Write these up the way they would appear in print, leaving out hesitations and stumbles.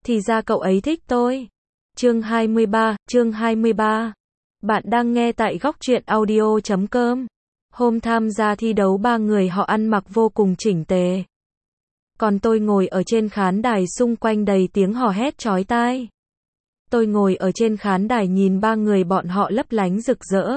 Thì ra cậu ấy thích tôi. Chương 23. Bạn đang nghe tại góc truyện audio.com. Hôm tham gia thi đấu 3 người họ ăn mặc vô cùng chỉnh tề. Còn tôi ngồi ở trên khán đài, xung quanh đầy tiếng hò hét chói tai. Tôi ngồi ở trên khán đài nhìn 3 người bọn họ lấp lánh rực rỡ.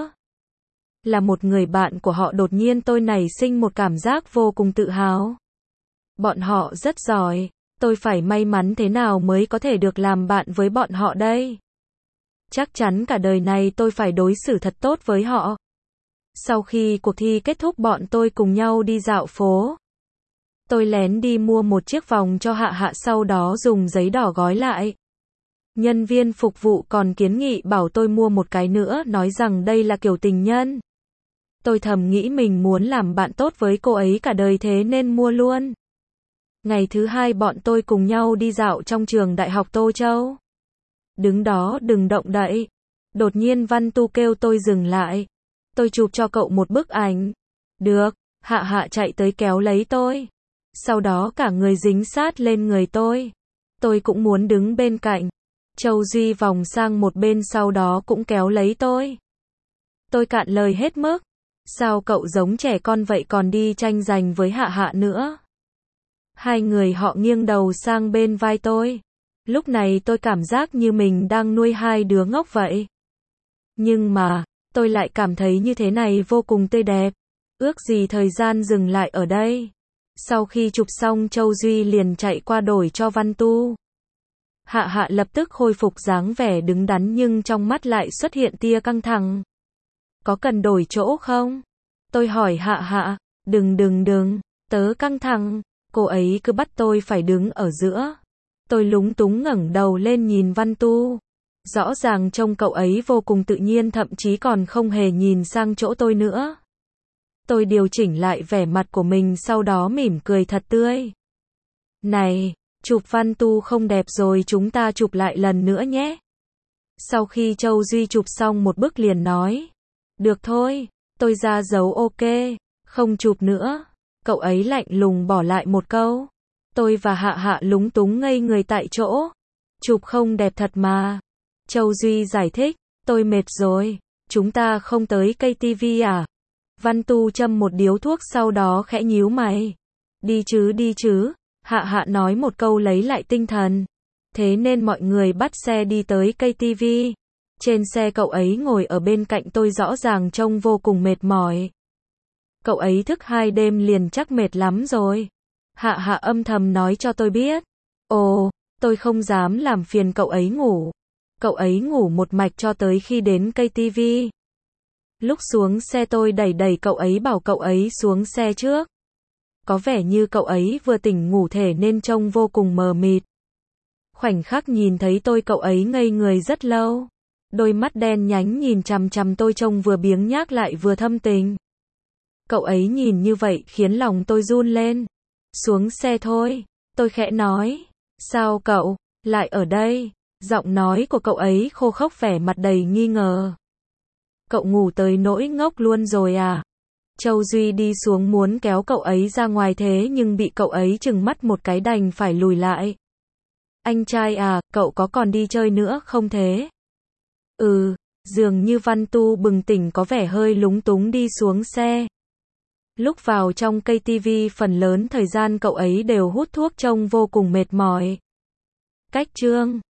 Là một người bạn của họ, đột nhiên tôi nảy sinh một cảm giác vô cùng tự hào. Bọn họ rất giỏi. Tôi phải may mắn thế nào mới có thể được làm bạn với bọn họ đây? Chắc chắn cả đời này tôi phải đối xử thật tốt với họ. Sau khi cuộc thi kết thúc, bọn tôi cùng nhau đi dạo phố. Tôi lén đi mua một chiếc vòng cho Hạ Hạ, sau đó dùng giấy đỏ gói lại. Nhân viên phục vụ còn kiến nghị bảo tôi mua một cái nữa, nói rằng đây là kiểu tình nhân. Tôi thầm nghĩ mình muốn làm bạn tốt với cô ấy cả đời, thế nên mua luôn. Ngày thứ hai bọn tôi cùng nhau đi dạo trong trường đại học Tô Châu. Đứng đó đừng động đậy. Đột nhiên Văn Tu kêu tôi dừng lại. Tôi chụp cho cậu một bức ảnh. Được. Hạ Hạ chạy tới kéo lấy tôi. Sau đó cả người dính sát lên người tôi. Tôi cũng muốn đứng bên cạnh. Châu Duy vòng sang một bên, sau đó cũng kéo lấy tôi. Tôi cạn lời hết mức. Sao cậu giống trẻ con vậy, còn đi tranh giành với Hạ Hạ nữa? Hai người họ nghiêng đầu sang bên vai tôi. Lúc này tôi cảm giác như mình đang nuôi hai đứa ngốc vậy. Nhưng mà, tôi lại cảm thấy như thế này vô cùng tươi đẹp. Ước gì thời gian dừng lại ở đây. Sau khi chụp xong, Châu Duy liền chạy qua đổi cho Văn Tu. Hạ Hạ lập tức khôi phục dáng vẻ đứng đắn, nhưng trong mắt lại xuất hiện tia căng thẳng. Có cần đổi chỗ không? Tôi hỏi Hạ Hạ. Đừng, tớ căng thẳng. Cô ấy cứ bắt tôi phải đứng ở giữa. Tôi lúng túng ngẩng đầu lên nhìn Văn Tu. Rõ ràng trông cậu ấy vô cùng tự nhiên, thậm chí còn không hề nhìn sang chỗ tôi nữa. Tôi điều chỉnh lại vẻ mặt của mình, sau đó mỉm cười thật tươi. Này, chụp Văn Tu không đẹp rồi, chúng ta chụp lại lần nữa nhé. Sau khi Châu Duy chụp xong một bức liền nói. Được thôi, tôi ra dấu ok, không chụp nữa. Cậu ấy lạnh lùng bỏ lại một câu. Tôi và Hạ Hạ lúng túng ngây người tại chỗ. Chụp không đẹp thật mà. Châu Duy giải thích. Tôi mệt rồi. Chúng ta không tới KTV à? Văn Tu châm một điếu thuốc, sau đó khẽ nhíu mày. Đi chứ. Hạ Hạ nói một câu lấy lại tinh thần. Thế nên mọi người bắt xe đi tới KTV. Trên xe cậu ấy ngồi ở bên cạnh tôi, rõ ràng trông vô cùng mệt mỏi. Cậu ấy thức 2 đêm liền, chắc mệt lắm rồi. Hạ Hạ âm thầm nói cho tôi biết. Ồ, tôi không dám làm phiền cậu ấy ngủ. Cậu ấy ngủ một mạch cho tới khi đến KTV. Lúc xuống xe tôi đẩy cậu ấy, bảo cậu ấy xuống xe trước. Có vẻ như cậu ấy vừa tỉnh ngủ thể nên trông vô cùng mờ mịt. Khoảnh khắc nhìn thấy tôi, cậu ấy ngây người rất lâu. Đôi mắt đen nhánh nhìn chằm chằm tôi, trông vừa biếng nhác lại vừa thâm tình. Cậu ấy nhìn như vậy khiến lòng tôi run lên. Xuống xe thôi, tôi khẽ nói. Sao cậu lại ở đây? Giọng nói của cậu ấy khô khốc, vẻ mặt đầy nghi ngờ. Cậu ngủ tới nỗi ngốc luôn rồi à? Châu Duy đi xuống muốn kéo cậu ấy ra ngoài, thế nhưng bị cậu ấy trừng mắt một cái, đành phải lùi lại. Anh trai à, cậu có còn đi chơi nữa không thế? Dường như Văn Tu bừng tỉnh, có vẻ hơi lúng túng đi xuống xe. Lúc vào trong KTV, phần lớn thời gian cậu ấy đều hút thuốc, trông vô cùng mệt mỏi. Cách chương